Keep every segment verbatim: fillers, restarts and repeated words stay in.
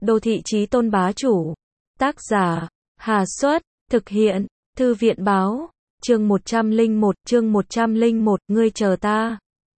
Đô thị chí tôn bá chủ. Tác giả, Hà Xuất, thực hiện, Thư viện báo, chương một trăm lẻ một, chương một trăm lẻ một, ngươi chờ ta.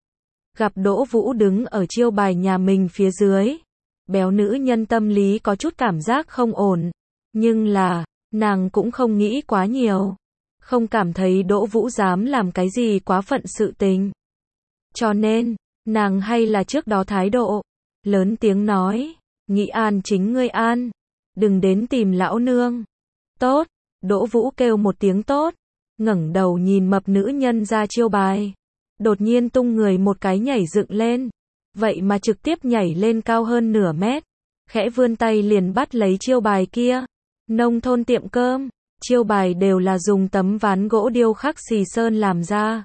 Gặp Đỗ Vũ đứng ở chiêu bài nhà mình phía dưới. Béo nữ nhân tâm lý có chút cảm giác không ổn. Nhưng là, nàng cũng không nghĩ quá nhiều. Không cảm thấy Đỗ Vũ dám làm cái gì quá phận sự tình. Cho nên, nàng hay là trước đó thái độ. Lớn tiếng nói, nghĩ an chính ngươi an. Đừng đến tìm lão nương. Tốt, Đỗ Vũ kêu một tiếng tốt. Ngẩng đầu nhìn mập nữ nhân ra chiêu bài. Đột nhiên tung người một cái nhảy dựng lên. Vậy mà trực tiếp nhảy lên cao hơn nửa mét. Khẽ vươn tay liền bắt lấy chiêu bài kia. Nông thôn tiệm cơm. Chiêu bài đều là dùng tấm ván gỗ điêu khắc xì sơn làm ra.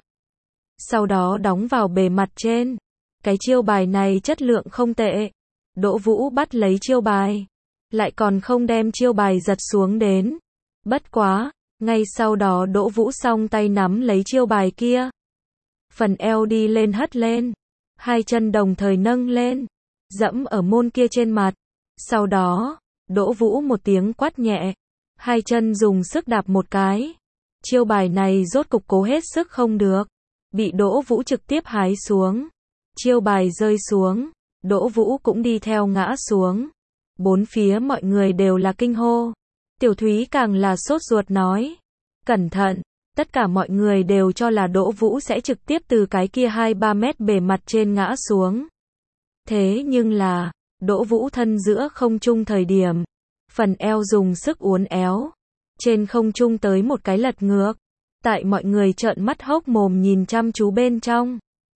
Sau đó đóng vào bề mặt trên. Cái chiêu bài này chất lượng không tệ. Đỗ Vũ bắt lấy chiêu bài. Lại còn không đem chiêu bài giật xuống đến. Bất quá, ngay sau đó Đỗ Vũ song tay nắm lấy chiêu bài kia. Phần eo đi lên hất lên. Hai chân đồng thời nâng lên. Dẫm ở môn kia trên mặt. Sau đó, Đỗ Vũ một tiếng quát nhẹ. Hai chân dùng sức đạp một cái. Chiêu bài này rốt cục cố hết sức không được. Bị Đỗ Vũ trực tiếp hái xuống. Chiêu bài rơi xuống. Đỗ Vũ cũng đi theo ngã xuống. Bốn phía mọi người đều là kinh hô. Tiểu Thúy càng là sốt ruột nói. Cẩn thận. Tất cả mọi người đều cho là Đỗ Vũ sẽ trực tiếp từ cái kia hai ba mét bề mặt trên ngã xuống. Thế nhưng là, Đỗ Vũ thân giữa không trung thời điểm. Phần eo dùng sức uốn éo. Trên không trung tới một cái lật ngược. Tại mọi người trợn mắt hốc mồm nhìn chăm chú bên trong.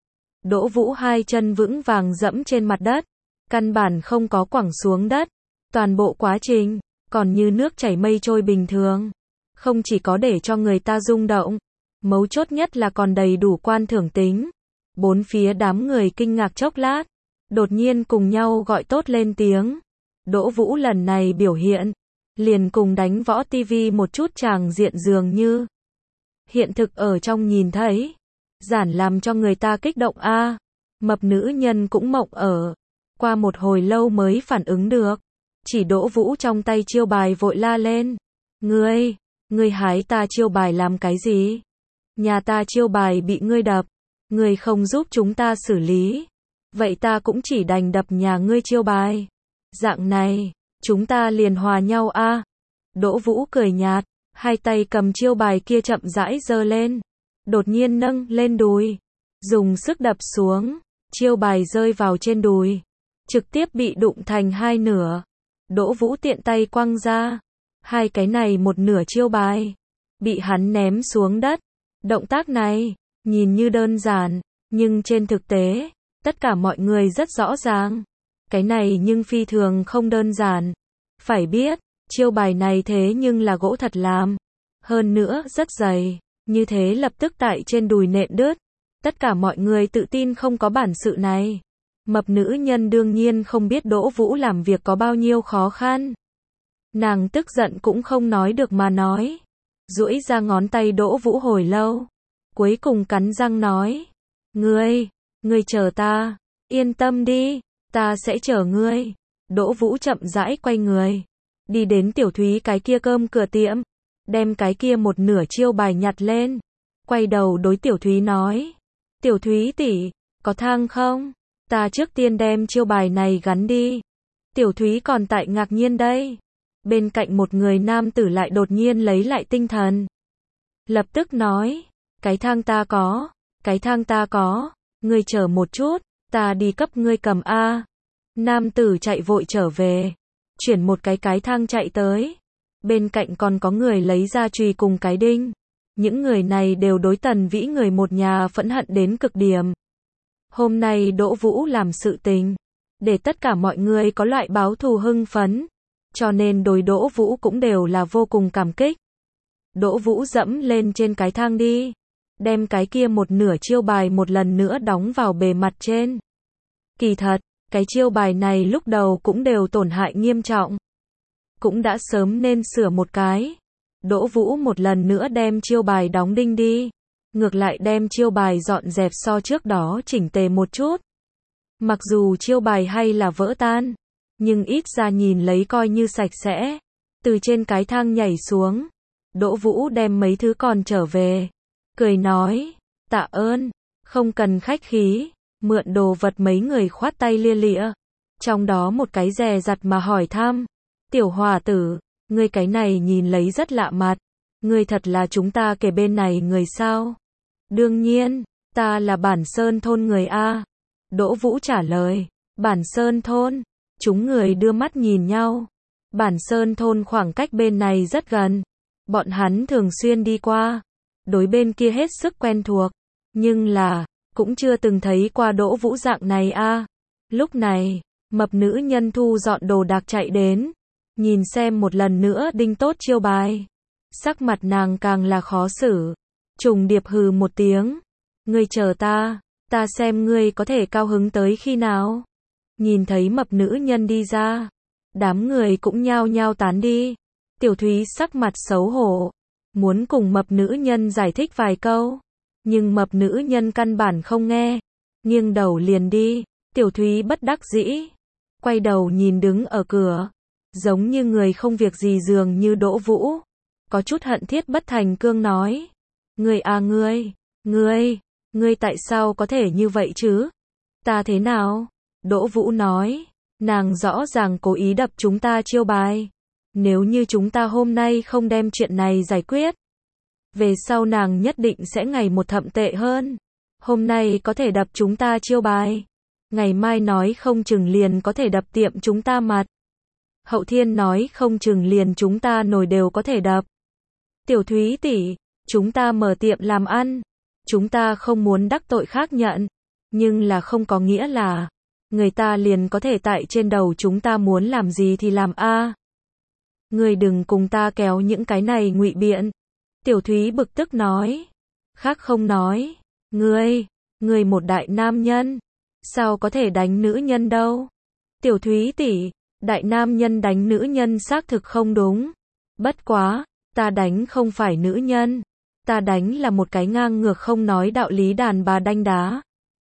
Đỗ Vũ hai chân vững vàng dẫm trên mặt đất. Căn bản không có quẳng xuống đất. Toàn bộ quá trình, còn như nước chảy mây trôi bình thường. Không chỉ có để cho người ta rung động. Mấu chốt nhất là còn đầy đủ quan thưởng tính. Bốn phía đám người kinh ngạc chốc lát. Đột nhiên cùng nhau gọi tốt lên tiếng. Đỗ Vũ lần này biểu hiện. Liền cùng đánh võ tivi một chút tràng diện dường như. Hiện thực ở trong nhìn thấy. Giản làm cho người ta kích động a. À, mập nữ nhân cũng mộng ở. Qua một hồi lâu mới phản ứng được. Chỉ Đỗ Vũ trong tay chiêu bài vội la lên. Ngươi, ngươi hái ta chiêu bài làm cái gì? Nhà ta chiêu bài bị ngươi đập. Ngươi không giúp chúng ta xử lý. Vậy ta cũng chỉ đành đập nhà ngươi chiêu bài. Dạng này, chúng ta liền hòa nhau a. À. Đỗ Vũ cười nhạt. Hai tay cầm chiêu bài kia chậm rãi giơ lên. Đột nhiên nâng lên đùi. Dùng sức đập xuống. Chiêu bài rơi vào trên đùi. Trực tiếp bị đụng thành hai nửa. Đỗ Vũ tiện tay quăng ra. Hai cái này một nửa chiêu bài. Bị hắn ném xuống đất. Động tác này, nhìn như đơn giản. Nhưng trên thực tế, tất cả mọi người rất rõ ràng. Cái này nhưng phi thường không đơn giản. Phải biết, chiêu bài này thế nhưng là gỗ thật làm. Hơn nữa rất dày. Như thế lập tức tại trên đùi nện đứt. Tất cả mọi người tự tin không có bản sự này. Mập nữ nhân đương nhiên không biết Đỗ Vũ làm việc có bao nhiêu khó khăn. Nàng tức giận cũng không nói được mà nói. Duỗi ra ngón tay Đỗ Vũ hồi lâu. Cuối cùng cắn răng nói. Ngươi, ngươi chờ ta. Yên tâm đi, ta sẽ chờ ngươi. Đỗ Vũ chậm rãi quay người. Đi đến Tiểu Thúy cái kia cơm cửa tiệm. Đem cái kia một nửa chiêu bài nhặt lên. Quay đầu đối Tiểu Thúy nói. Tiểu Thúy tỷ, có thang không? Ta trước tiên đem chiêu bài này gắn đi. Tiểu Thúy còn tại ngạc nhiên đây. Bên cạnh một người nam tử lại đột nhiên lấy lại tinh thần. Lập tức nói. Cái thang ta có. Cái thang ta có. Ngươi chờ một chút. Ta đi cấp ngươi cầm A. Nam tử chạy vội trở về. Chuyển một cái cái thang chạy tới. Bên cạnh còn có người lấy ra chùy cùng cái đinh. Những người này đều đối Tần Vĩ người một nhà phẫn hận đến cực điểm. Hôm nay Đỗ Vũ làm sự tình. Để tất cả mọi người có loại báo thù hưng phấn. Cho nên đối Đỗ Vũ cũng đều là vô cùng cảm kích. Đỗ Vũ dẫm lên trên cái thang đi. Đem cái kia một nửa chiêu bài một lần nữa đóng vào bề mặt trên. Kỳ thật, cái chiêu bài này lúc đầu cũng đều tổn hại nghiêm trọng. Cũng đã sớm nên sửa một cái. Đỗ Vũ một lần nữa đem chiêu bài đóng đinh đi. Ngược lại đem chiêu bài dọn dẹp so trước đó chỉnh tề một chút. Mặc dù chiêu bài hay là vỡ tan. nhưng ít ra nhìn lấy coi như sạch sẽ. Từ trên cái thang nhảy xuống, Đỗ Vũ đem mấy thứ còn trở về, cười nói, tạ ơn, không cần khách khí, mượn đồ vật mấy người khoát tay lia lịa. Trong đó một cái dè dặt mà hỏi thăm, tiểu hòa tử, ngươi cái này nhìn lấy rất lạ mặt, ngươi thật là chúng ta kề bên này người sao? Đương nhiên, ta là Bản Sơn thôn người A. Đỗ Vũ trả lời, Bản Sơn thôn, chúng người đưa mắt nhìn nhau. Bản Sơn thôn khoảng cách bên này rất gần, bọn hắn thường xuyên đi qua, đối bên kia hết sức quen thuộc, nhưng là, cũng chưa từng thấy qua Đỗ Vũ dạng này a. Lúc này, mập nữ nhân thu dọn đồ đạc chạy đến, nhìn xem một lần nữa đinh tốt chiêu bài. Sắc mặt nàng càng là khó xử, trùng điệp hừ một tiếng, ngươi chờ ta, ta xem ngươi có thể cao hứng tới khi nào. Nhìn thấy mập nữ nhân đi ra, đám người cũng nhao nhao tán đi. Tiểu Thúy sắc mặt xấu hổ, muốn cùng mập nữ nhân giải thích vài câu, nhưng mập nữ nhân căn bản không nghe, nghiêng đầu liền đi. Tiểu Thúy bất đắc dĩ, quay đầu nhìn đứng ở cửa, giống như người không việc gì dường như Đỗ Vũ, có chút hận thiết bất thành cương nói, ngươi à ngươi, ngươi, ngươi tại sao có thể như vậy chứ? Ta thế nào? Đỗ Vũ nói, nàng rõ ràng cố ý đập chúng ta chiêu bài. Nếu như chúng ta hôm nay không đem chuyện này giải quyết, về sau nàng nhất định sẽ ngày một thậm tệ hơn. Hôm nay có thể đập chúng ta chiêu bài, ngày mai nói không chừng liền có thể đập tiệm chúng ta mặt. Hậu thiên nói không chừng liền chúng ta nồi đều có thể đập. Tiểu Thúy tỷ, chúng ta mở tiệm làm ăn, chúng ta không muốn đắc tội khác nhận, nhưng là không có nghĩa là người ta liền có thể tại trên đầu chúng ta muốn làm gì thì làm a. Ngươi đừng cùng ta kéo những cái này ngụy biện. Tiểu Thúy bực tức nói. Khác không nói. Ngươi, ngươi một đại nam nhân, sao có thể đánh nữ nhân đâu? Tiểu Thúy tỷ, đại nam nhân đánh nữ nhân xác thực không đúng. Bất quá, ta đánh không phải nữ nhân. Ta đánh là một cái ngang ngược không nói đạo lý đàn bà đanh đá.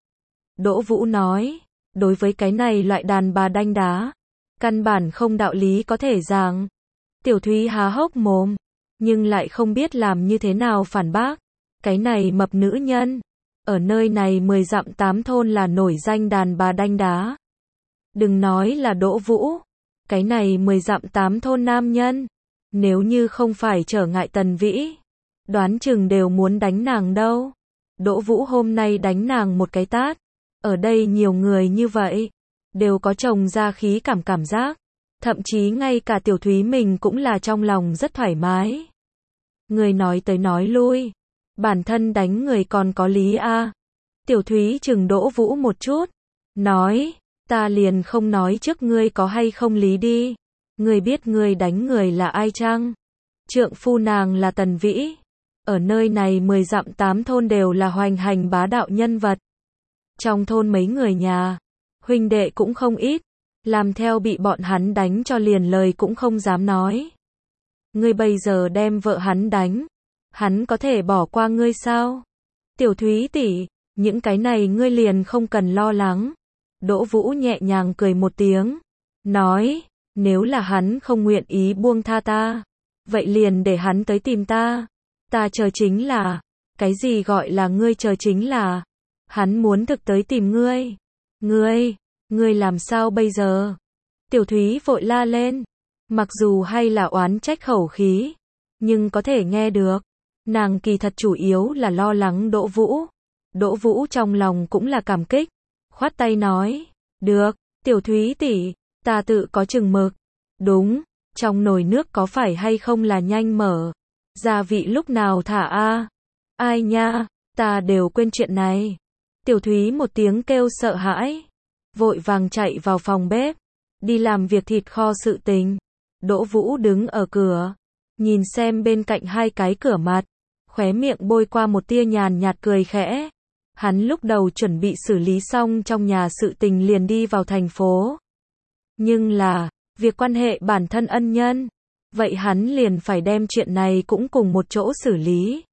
Đỗ Vũ nói, đối với cái này loại đàn bà đanh đá, căn bản không đạo lý có thể giảng. Tiểu Thúy há hốc mồm, nhưng lại không biết làm như thế nào phản bác. Cái này mập nữ nhân, ở nơi này mười dặm tám thôn là nổi danh đàn bà đanh đá. Đừng nói là Đỗ Vũ, cái này mười dặm tám thôn nam nhân, nếu như không phải trở ngại Tần Vĩ, đoán chừng đều muốn đánh nàng đâu. Đỗ Vũ hôm nay đánh nàng một cái tát, ở đây nhiều người như vậy, đều có chồng ra khí cảm cảm giác. Thậm chí ngay cả Tiểu Thúy mình cũng là trong lòng rất thoải mái. Người nói tới nói lui, bản thân đánh người còn có lý a. Tiểu Thúy chừng Đỗ Vũ một chút, nói, ta liền không nói trước ngươi có hay không lý đi. Ngươi biết ngươi đánh người là ai chăng? Trượng phu nàng là Tần Vĩ. Ở nơi này mười dặm tám thôn đều là hoành hành bá đạo nhân vật. Trong thôn mấy người nhà, huynh đệ cũng không ít. Làm theo bị bọn hắn đánh cho liền lời cũng không dám nói. Ngươi bây giờ đem vợ hắn đánh, hắn có thể bỏ qua ngươi sao? Tiểu Thúy tỷ, những cái này ngươi liền không cần lo lắng. Đỗ Vũ nhẹ nhàng cười một tiếng, nói, nếu là hắn không nguyện ý buông tha ta, vậy liền để hắn tới tìm ta. Ta chờ chính là, cái gì gọi là ngươi chờ chính là, hắn muốn thực tới tìm ngươi. Ngươi, ngươi làm sao bây giờ? Tiểu Thúy vội la lên, mặc dù hay là oán trách khẩu khí, nhưng có thể nghe được. Nàng kỳ thật chủ yếu là lo lắng Đỗ Vũ. Đỗ Vũ trong lòng cũng là cảm kích, khoát tay nói, được, Tiểu Thúy tỷ, ta tự có chừng mực. Đúng, trong nồi nước có phải hay không là nhanh mở, gia vị lúc nào thả a? Ai nha, ta đều quên chuyện này. Tiểu Thúy một tiếng kêu sợ hãi, vội vàng chạy vào phòng bếp, đi làm việc thịt kho sự tình. Đỗ Vũ đứng ở cửa, nhìn xem bên cạnh hai cái cửa mặt, khóe miệng bôi qua một tia nhàn nhạt cười khẽ. Hắn lúc đầu chuẩn bị xử lý xong trong nhà sự tình liền đi vào thành phố. Nhưng là, việc quan hệ bản thân ân nhân, vậy hắn liền phải đem chuyện này cũng cùng một chỗ xử lý.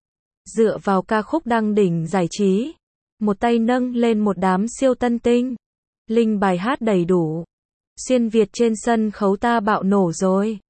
Dựa vào ca khúc đăng đỉnh giải trí, một tay nâng lên một đám siêu tân tinh, linh bài hát đầy đủ, Xuyên Việt trên sân khấu ta bạo nổ rồi.